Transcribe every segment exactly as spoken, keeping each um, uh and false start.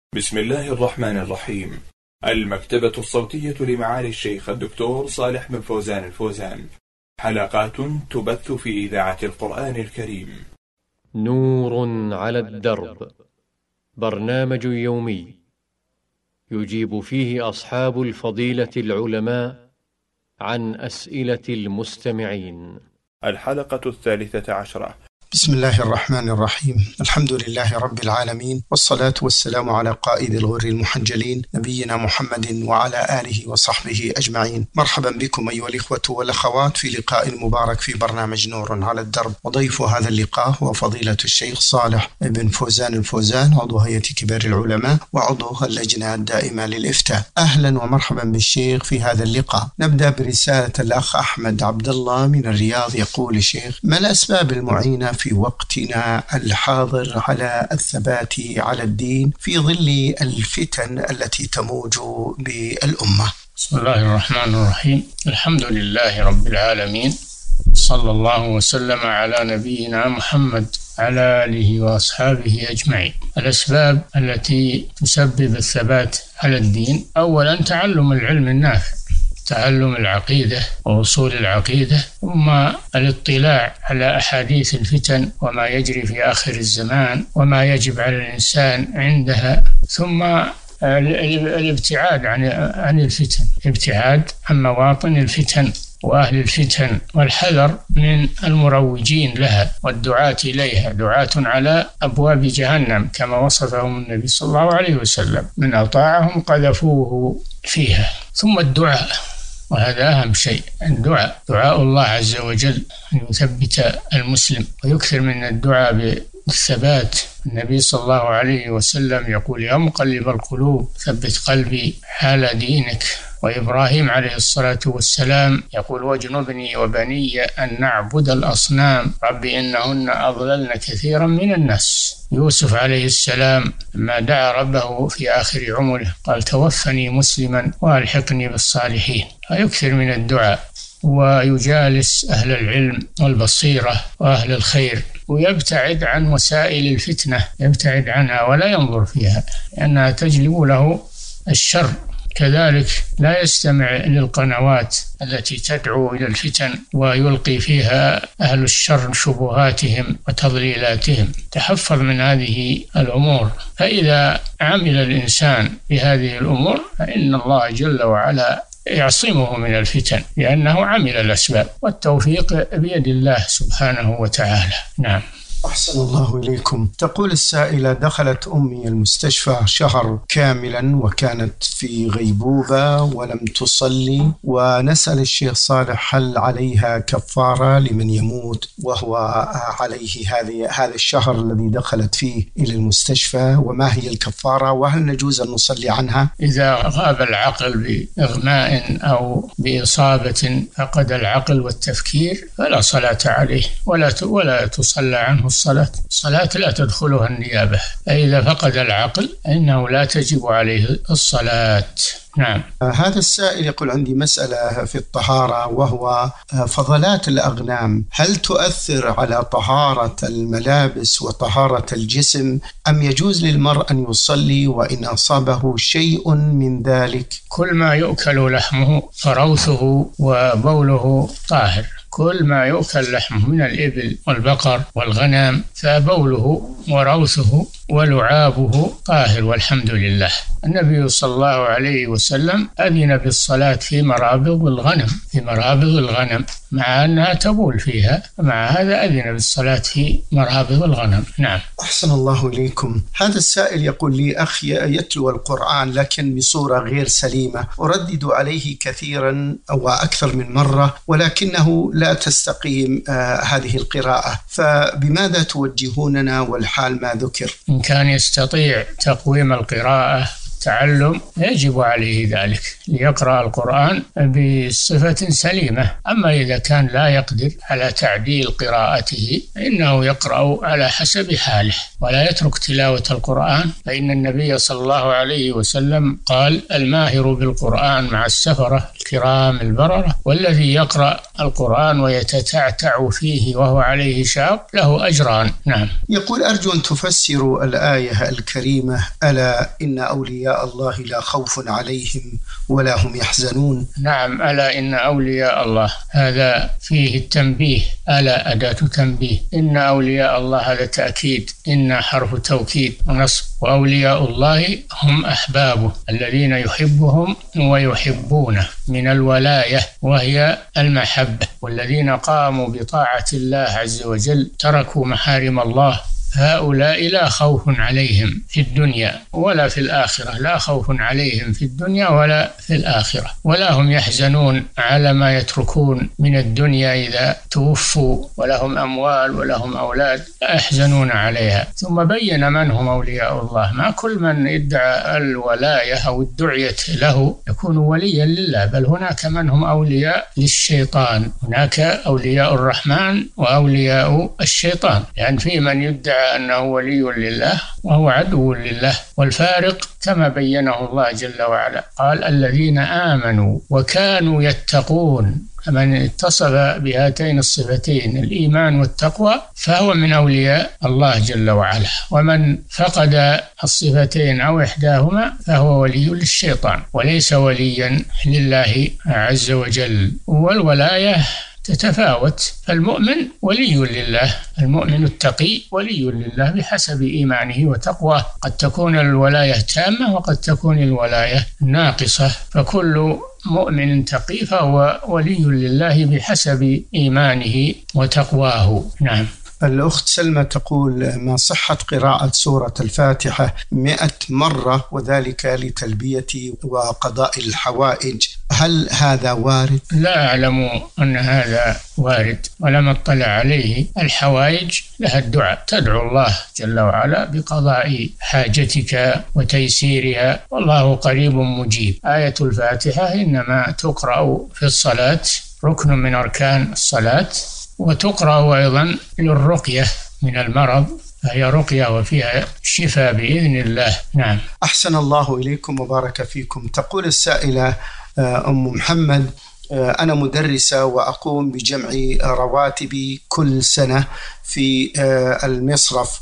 بسم الله الرحمن الرحيم. المكتبة الصوتية لمعالي الشيخ الدكتور صالح بن فوزان الفوزان، حلقات تبث في إذاعة القرآن الكريم. نور على الدرب، برنامج يومي يجيب فيه أصحاب الفضيلة العلماء عن أسئلة المستمعين. الحلقة الثالثة عشرة. بسم الله الرحمن الرحيم. الحمد لله رب العالمين، والصلاة والسلام على قائد الغر المحجلين نبينا محمد وعلى آله وصحبه أجمعين. مرحبا بكم أيها الإخوة والأخوات في لقاء مبارك في برنامج نور على الدرب، وضيف هذا اللقاء هو فضيلة الشيخ صالح بن فوزان الفوزان، عضو هيئة كبار العلماء وعضو اللجنة الدائمة للإفتاء. أهلا ومرحبا بالشيخ في هذا اللقاء. نبدأ برسالة الأخ أحمد عبد الله من الرياض، يقول: الشيخ، ما الأسباب المعينة في وقتنا الحاضر على الثبات على الدين في ظل الفتن التي تموج بالأمة؟ بسم الله الرحمن الرحيم. الحمد لله رب العالمين، صلى الله وسلم على نبينا محمد على آله وأصحابه أجمعين. الأسباب التي تسبب الثبات على الدين: أولا تعلم العلم النافع، تعلم العقيدة ووصول العقيدة، ثم الاطلاع على أحاديث الفتن وما يجري في آخر الزمان وما يجب على الإنسان عندها، ثم الابتعاد عن عن الفتن، الابتعاد عن مواطن الفتن وأهل الفتن، والحذر من المروجين لها والدعاة إليها، دعاة على أبواب جهنم كما وصفهم النبي صلى الله عليه وسلم: من أطاعهم قذفوه فيها. ثم الدعاء، وهذا أهم شيء، الدعاء، دعاء الله عز وجل أن يثبت المسلم ويكثر من الدعاء بالثبات. النبي صلى الله عليه وسلم يقول: يا مقلب القلوب ثبت قلبي على دينك. وإبراهيم عليه الصلاة والسلام يقول: واجنبني وبني أن نعبد الأصنام رب إنهن أضللن كثيرا من الناس. يوسف عليه السلام لما دعا ربه في آخر عمره قال: توفني مسلما وألحقني بالصالحين. فيكثر من الدعاء ويجالس أهل العلم والبصيرة وأهل الخير، ويبتعد عن وسائل الفتنة، يبتعد عنها ولا ينظر فيها لأنها تجلب له الشر. كذلك لا يستمع للقنوات التي تدعو إلى الفتن ويلقي فيها أهل الشر شبهاتهم وتضليلاتهم. تحفظ من هذه الأمور، فإذا عمل الإنسان بهذه الأمور فإن الله جل وعلا يعصمه من الفتن لأنه عمل الأسباب، والتوفيق بيد الله سبحانه وتعالى. نعم. أحسن الله إليكم. تقول السائلة: دخلت أمي المستشفى شهر كاملا وكانت في غيبوبة ولم تصلي، ونسأل الشيخ صالح هل عليها كفارة لمن يموت وهو عليه هذه هذا الشهر الذي دخلت فيه إلى المستشفى، وما هي الكفارة، وهل نجوز أن نصلي عنها؟ إذا غاب العقل بإغماء أو بإصابة فقد العقل والتفكير فلا صلاة عليه ولا ولا تصلى عنه الصلاة. الصلاة لا تدخلها النيابة، فإذا فقد العقل إنه لا تجب عليه الصلاة. نعم. هذا السائل يقول: عندي مسألة في الطهارة، وهو فضلات الأغنام، هل تؤثر على طهارة الملابس وطهارة الجسم، أم يجوز للمرء أن يصلي وإن أصابه شيء من ذلك؟ كل ما يؤكل لحمه فروثه وبوله طاهر، كل ما يؤكل لحمه من الإبل والبقر والغنم فبوله وروثه ولعابه طاهر والحمد لله. النبي صلى الله عليه وسلم أذن بالصلاة في مرابض الغنم، في مرابض الغنم مع أنها تبول فيها، مع هذا أذن بالصلاة في مرابض الغنم. نعم. أحسن الله إليكم. هذا السائل يقول لي: أخي يتلو القرآن لكن بصورة غير سليمة، أردد عليه كثيرا أو أكثر من مرة ولكنه لا تستقيم آه هذه القراءة، فبماذا توجهوننا والحال ما ذكر؟ إن كان يستطيع تقويم القراءة التعلم يجب عليه ذلك ليقرأ القرآن بصفة سليمة. أما إذا كان لا يقدر على تعديل قراءته إنه يقرأ على حسب حاله ولا يترك تلاوة القرآن، فإن النبي صلى الله عليه وسلم قال: الماهر بالقرآن مع السفرة الكرام البررة، والذي يقرأ القرآن ويتتعتع فيه وهو عليه شاق له أجران. نعم. يقول: أرجو أن تفسروا الآية الكريمة: ألا إن أولياء الله لا خوف عليهم ولا هم يحزنون. نعم، ألا إن أولياء الله، هذا فيه التنبيه، ألا أداة تنبيه، إن أولياء الله هذا تأكيد، إن حرف توكيد ونصب، وأولياء الله هم أحبابه الذين يحبهم ويحبونه من الولاية وهي المحبة، والذين قاموا بطاعة الله عز وجل تركوا محارم الله، هؤلاء لا خوف عليهم في الدنيا ولا في الآخرة، لا خوف عليهم في الدنيا ولا في الآخرة، ولا هم يحزنون على ما يتركون من الدنيا إذا توفوا ولهم أموال ولهم أولاد لا يحزنون عليها. ثم بين من هم أولياء الله، ما كل من ادعى الولاية أو ادعيت له يكون وليا لله، بل هناك من هم أولياء للشيطان، هناك أولياء الرحمن وأولياء الشيطان، يعني في من يدعى أنه ولي لله وهو عدو لله، والفارق كما بينه الله جل وعلا، قال: الذين آمنوا وكانوا يتقون. من اتصف بهاتين الصفتين الإيمان والتقوى فهو من أولياء الله جل وعلا، ومن فقد الصفتين أو إحداهما فهو ولي للشيطان وليس وليا لله عز وجل. والولاية تتفاوت، فالمؤمن ولي لله، المؤمن التقي ولي لله بحسب إيمانه وتقواه، قد تكون الولاية تامة وقد تكون الولاية ناقصة، فكل مؤمن تقي فهو ولي لله بحسب إيمانه وتقواه. نعم. الأخت سلمى تقول: ما صحة قراءة سورة الفاتحة مئة مرة وذلك لتلبية وقضاء الحوائج، هل هذا وارد؟ لا أعلم أن هذا وارد ولم أطلع عليه. الحوائج لها الدعاء، تدعو الله جل وعلا بقضاء حاجتك وتيسيرها، والله قريب مجيب. آية الفاتحة إنما تقرأ في الصلاة، ركن من أركان الصلاة، وتقرأ أيضا للرقية من المرض، فهي رقية وفيها شفاء بإذن الله. نعم. أحسن الله إليكم وبارك فيكم. تقول السائلة أم محمد: أنا مدرسة وأقوم بجمع رواتبي كل سنة في المصرف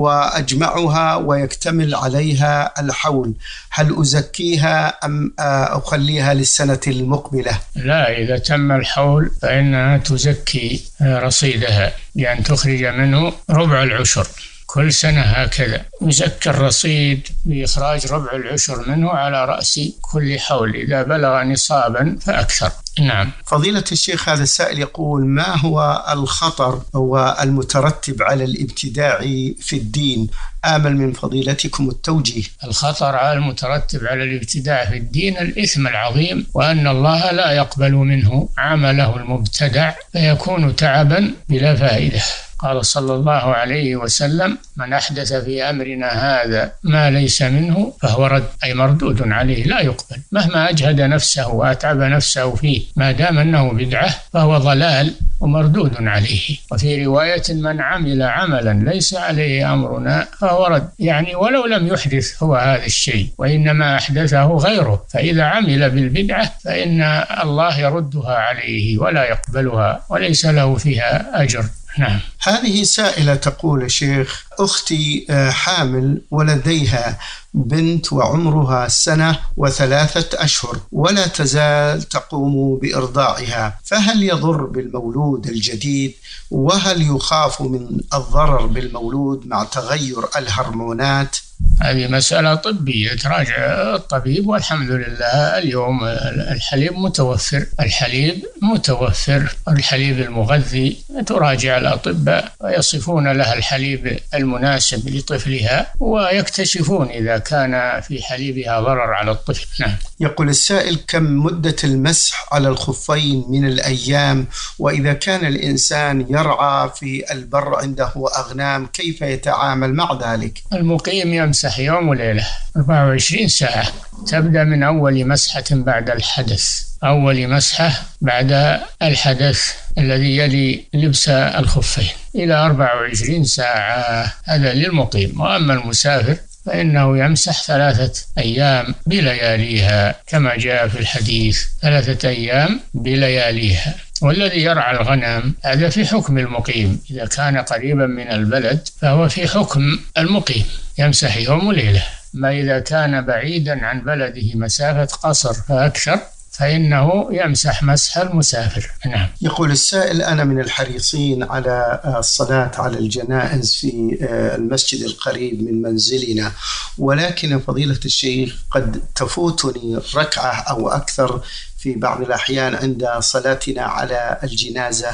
وأجمعها ويكتمل عليها الحول، هل أزكيها أم أخليها للسنة المقبلة؟ لا، إذا تم الحول فإنها تزكي رصيدها بأن تخرج منه ربع العشر كل سنة، هكذا يزكى الرصيد بإخراج ربع العشر منه على رأس كل حول إذا بلغ نصابا فأكثر. نعم. فضيلة الشيخ، هذا السائل يقول: ما هو الخطر والمترتب على الابتداع في الدين؟ آمل من فضيلتكم التوجيه. الخطر على المترتب على الابتداع في الدين الإثم العظيم، وأن الله لا يقبل منه عمله المبتدع فيكون تعبا بلا فائدة. قال صلى الله عليه وسلم: من أحدث في أمرنا هذا ما ليس منه فهو رد، أي مردود عليه لا يقبل، مهما أجهد نفسه وأتعب نفسه فيه ما دام أنه بدعة فهو ضلال ومردود عليه. وفي رواية: من عمل عملا ليس عليه أمرنا فهو رد، يعني ولو لم يحدث هو هذا الشيء وإنما أحدثه غيره، فإذا عمل بالبدعة فإن الله يردها عليه ولا يقبلها وليس له فيها أجر. نعم. هذه سائلة تقول: شيخ، أختي حامل ولديها بنت وعمرها سنة وثلاثة أشهر ولا تزال تقوم بإرضاعها، فهل يضر بالمولود الجديد؟ وهل يخاف من الضرر بالمولود مع تغير الهرمونات؟ هذه مسألة طبية تراجع الطبيب، والحمد لله اليوم الحليب متوفر، الحليب متوفر الحليب المغذي، تراجع الأطباء ويصفون لها الحليب المناسب لطفلها ويكتشفون إذا كان في حليبها ضرر على الطفل. نعم. يقول السائل: كم مدة المسح على الخفين من الأيام؟ وإذا كان الإنسان يرعى في البر عنده أغنام كيف يتعامل مع ذلك؟ المقيم يمسح يوم وليلة أربعة وعشرين ساعة، تبدأ من أول مسحة بعد الحدث، أول مسحة بعد الحدث الذي يلي لبس الخفين إلى أربعة وعشرين ساعة، هذا للمقيم. وأما المسافر فإنه يمسح ثلاثة أيام بلياليها كما جاء في الحديث، ثلاثة أيام بلياليها. والذي يرعى الغنم هذا في حكم المقيم، إذا كان قريبا من البلد فهو في حكم المقيم، يمسح يوم وليلة. ما إذا كان بعيدا عن بلده مسافة قصر فأكثر فإنه يمسح مسح المسافر. نعم. يقول السائل: أنا من الحريصين على الصلاة على الجنائز في المسجد القريب من منزلنا، ولكن فضيلة الشيخ قد تفوتني ركعة أو أكثر في بعض الأحيان عند صلاتنا على الجنازة،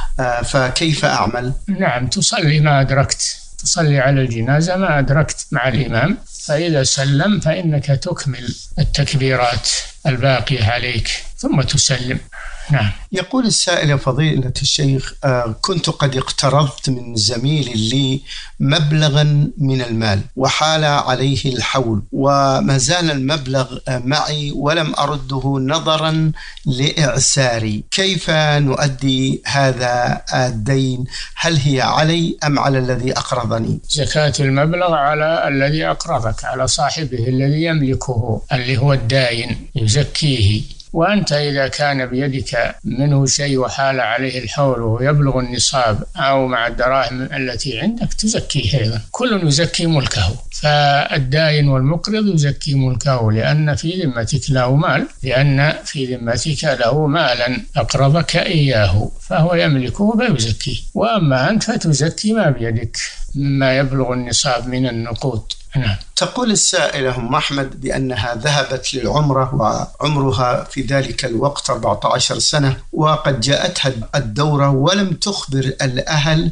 فكيف أعمل؟ نعم، تصلي ما أدركت، تصلي على الجنازة ما أدركت مع الإمام، فإذا سلم فإنك تكمل التكبيرات الباقية عليك ثم تسلم. نعم. يقول السائل: فضيلة الشيخ، كنت قد اقترضت من زميل لي مبلغا من المال وحال عليه الحول، وما زال المبلغ معي ولم أرده نظرا لإعساري، كيف نؤدي هذا الدين؟ هل هي علي أم على الذي أقرضني؟ زكاة المبلغ على الذي أقرضك، على صاحبه الذي يملكه اللي هو الداين، يزكيه. وأنت إذا كان بيدك منه شيء وحال عليه الحول وهو يبلغ النصاب أو مع الدراهم التي عندك تزكيه أيضا، كل يزكي ملكه. فالداين والمقرض يزكي ملكه لأن في ذمتك له مال، لأن في ذمتك له مالا أقرضك إياه فهو يملكه فيزكيه. وأما أنت فتزكي ما بيدك مما يبلغ النصاب من النقود. نعم. تقول السائلة أم أحمد بأنها ذهبت للعمرة وعمرها في ذلك الوقت أربعة عشر سنة، وقد جاءتها الدورة ولم تخبر الأهل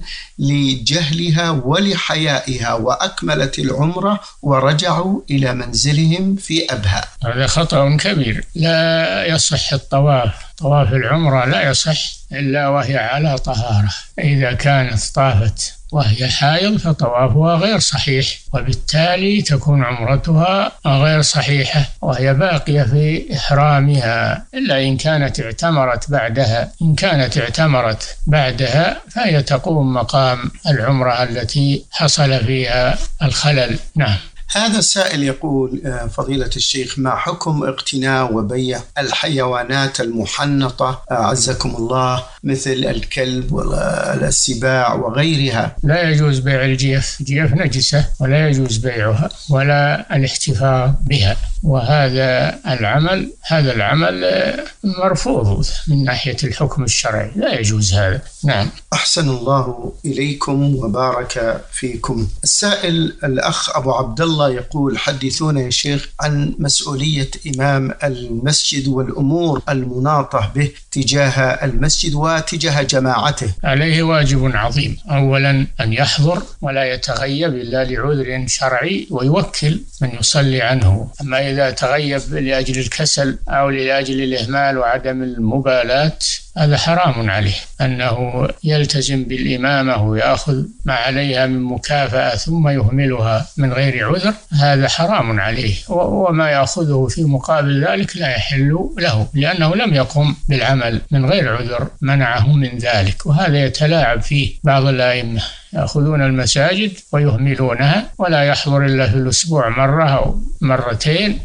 لجهلها ولحيائها، وأكملت العمرة ورجعوا إلى منزلهم في أبها. هذا خطأ كبير، لا يصح الطواف، طواف العمرة لا يصح إلا وهي على طهارة. إذا كانت طافت وهي حائض فطوافها غير صحيح، وبالتالي تكون عمرتها غير صحيحة وهي باقية في إحرامها، إلا إن كانت اعتمرت بعدها. إن كانت اعتمرت بعدها فهي تقوم مقام العمرة التي حصل فيها الخلل. نعم. هذا السائل يقول: فضيلة الشيخ، ما حكم اقتناء وبيع الحيوانات المحنطة أعزكم الله مثل الكلب والسباع وغيرها؟ لا يجوز بيع الجيف، جيف نجسة ولا يجوز بيعها ولا الاحتفاظ بها، وهذا العمل هذا العمل مرفوض من ناحية الحكم الشرعي، لا يجوز هذا. نعم. أحسن الله إليكم وبارك فيكم. السائل الأخ أبو عبد الله يقول: حدثونا يا شيخ عن مسؤولية إمام المسجد والأمور المناطة به تجاه المسجد وتجاه جماعته. عليه واجب عظيم، أولا أن يحضر ولا يتغيب إلا لعذر شرعي ويوكل من يصلي عنه. أما إذا تغيب لأجل الكسل أو لأجل الإهمال وعدم المبالاة هذا حرام عليه، أنه يلتزم بالإمامة ويأخذ ما عليها من مكافأة ثم يهملها من غير عذر، هذا حرام عليه، وما يأخذه في مقابل ذلك لا يحل له، لأنه لم يقم بالعمل من غير عذر منعه من ذلك. وهذا يتلاعب فيه بعض الأئمة، يأخذون المساجد ويهملونها ولا يحضر إلا في الأسبوع مرة أو مرتين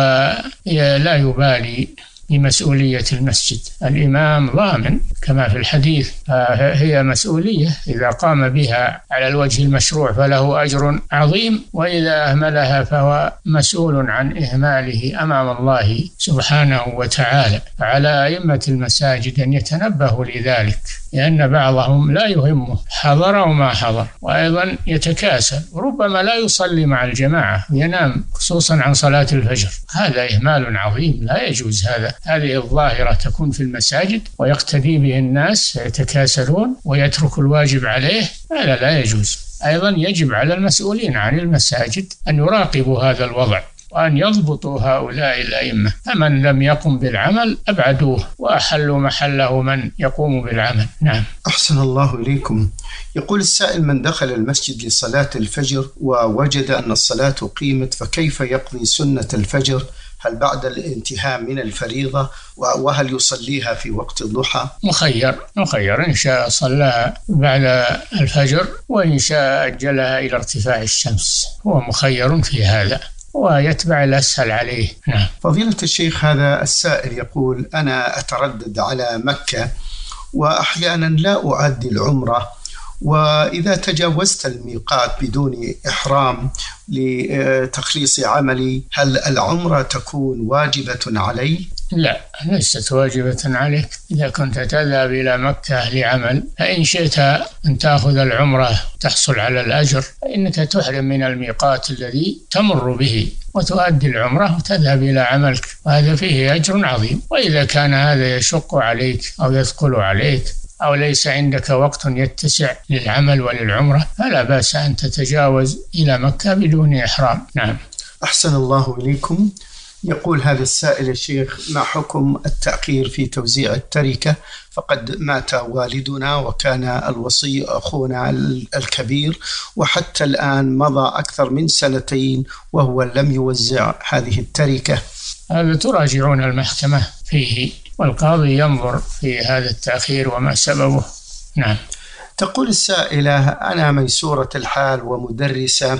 ولا يبالي بمسؤولية المسجد. الإمام ضامن كما في الحديث، هي مسؤولية إذا قام بها على الوجه المشروع فله أجر عظيم، وإذا أهملها فهو مسؤول عن إهماله أمام الله سبحانه وتعالى. فعلى أئمة المساجد أن يتنبهوا لذلك، لأن بعضهم لا يهمه حضر أو ما حضر، وأيضا يتكاسل وربما لا يصلي مع الجماعة وينام خصوصا عن صلاة الفجر، هذا إهمال عظيم لا يجوز. هذا هذه الظاهرة تكون في المساجد ويقتدي به الناس يتكاسلون ويترك الواجب عليه، هذا لا يجوز. أيضا يجب على المسؤولين عن المساجد أن يراقبوا هذا الوضع وأن يضبطوا هؤلاء الأئمة، فمن لم يقم بالعمل أبعدوه وأحلوا محله من يقوم بالعمل. نعم. أحسن الله إليكم. يقول السائل: من دخل المسجد لصلاة الفجر ووجد أن الصلاة قيمت فكيف يقضي سنة الفجر؟ هل بعد الانتهاء من الفريضة؟ وهل يصليها في وقت الضحى؟ مخير مخير إن شاء صلاها بعد الفجر وإن شاء أجلها إلى ارتفاع الشمس، هو مخير في هذا ويتبع الأسهل عليه. نعم. فضيلة الشيخ، هذا السائل يقول: أنا أتردد على مكة وأحيانا لا أؤدي العمرة، وإذا تجاوزت الميقات بدون إحرام لتخليص عملي هل العمرة تكون واجبة علي؟ لا، ليست واجبة عليك. إذا كنت تذهب إلى مكة لعمل فإن شئت أن تأخذ العمرة تحصل على الأجر، فإنك تحرم من الميقات الذي تمر به وتؤدي العمرة وتذهب إلى عملك، وهذا فيه أجر عظيم. وإذا كان هذا يشق عليك أو يثقل عليك أو ليس عندك وقت يتسع للعمل وللعمرة فلا بأس أن تتجاوز إلى مكة بدون إحرام. نعم. أحسن الله إليكم. يقول هذا السائل: الشيخ، ما حكم التأخير في توزيع التركة؟ فقد مات والدنا وكان الوصي أخونا الكبير، وحتى الآن مضى أكثر من سنتين وهو لم يوزع هذه التركة. هذا تراجعون المحكمة فيه والقاضي ينظر في هذا التأخير وما سببه. نعم. تقول السائلة: أنا ميسورة الحال ومدرسة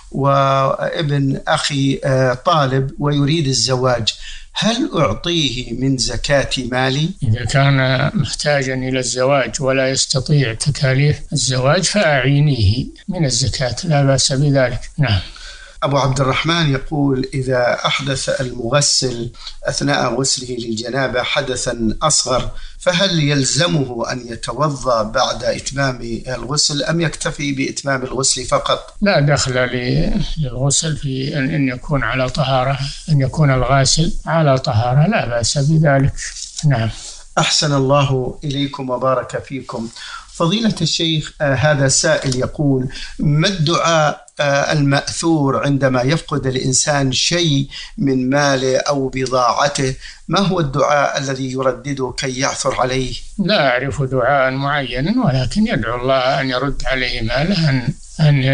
وابن أخي طالب ويريد الزواج، هل أعطيه من زكاة مالي؟ إذا كان محتاجا إلى الزواج ولا يستطيع تكاليف الزواج فأعينيه من الزكاة، لا بأس بذلك. نعم. أبو عبد الرحمن يقول: إذا أحدث المغسل أثناء غسله للجنابة حدثا أصغر فهل يلزمه أن يتوضأ بعد إتمام الغسل أم يكتفي بإتمام الغسل فقط؟ لا دخل للغسل في أن يكون على طهارة، أن يكون الغاسل على طهارة، لا بأس بذلك. نعم. أحسن الله إليكم وبارك فيكم. فضيلة الشيخ، آه هذا سائل يقول: ما الدعاء آه المأثور عندما يفقد الإنسان شيء من ماله أو بضاعته؟ ما هو الدعاء الذي يردده كي يعثر عليه؟ لا أعرف دعاء معينا، ولكن يدعو الله أن يرد عليه ماله، أن, أن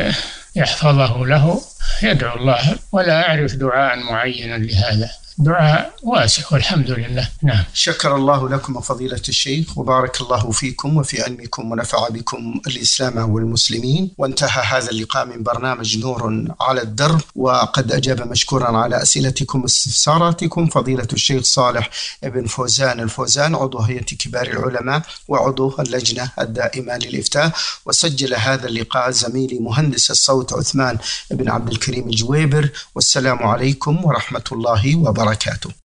يحفظه له، يدعو الله، ولا أعرف دعاء معينا لهذا، دعاء واسع والحمد لله. نعم. شكر الله لكم فضيلة الشيخ وبارك الله فيكم وفي علمكم ونفع بكم الإسلام والمسلمين. وانتهى هذا اللقاء من برنامج نور على الدرب، وقد أجاب مشكورا على أسئلتكم واستفساراتكم فضيلة الشيخ صالح بن فوزان الفوزان، عضو هيئة كبار العلماء وعضو اللجنة الدائمة للإفتاء. وسجل هذا اللقاء زميلي مهندس الصوت عثمان بن عبد الكريم الجويبر. والسلام عليكم ورحمة الله وبركاته.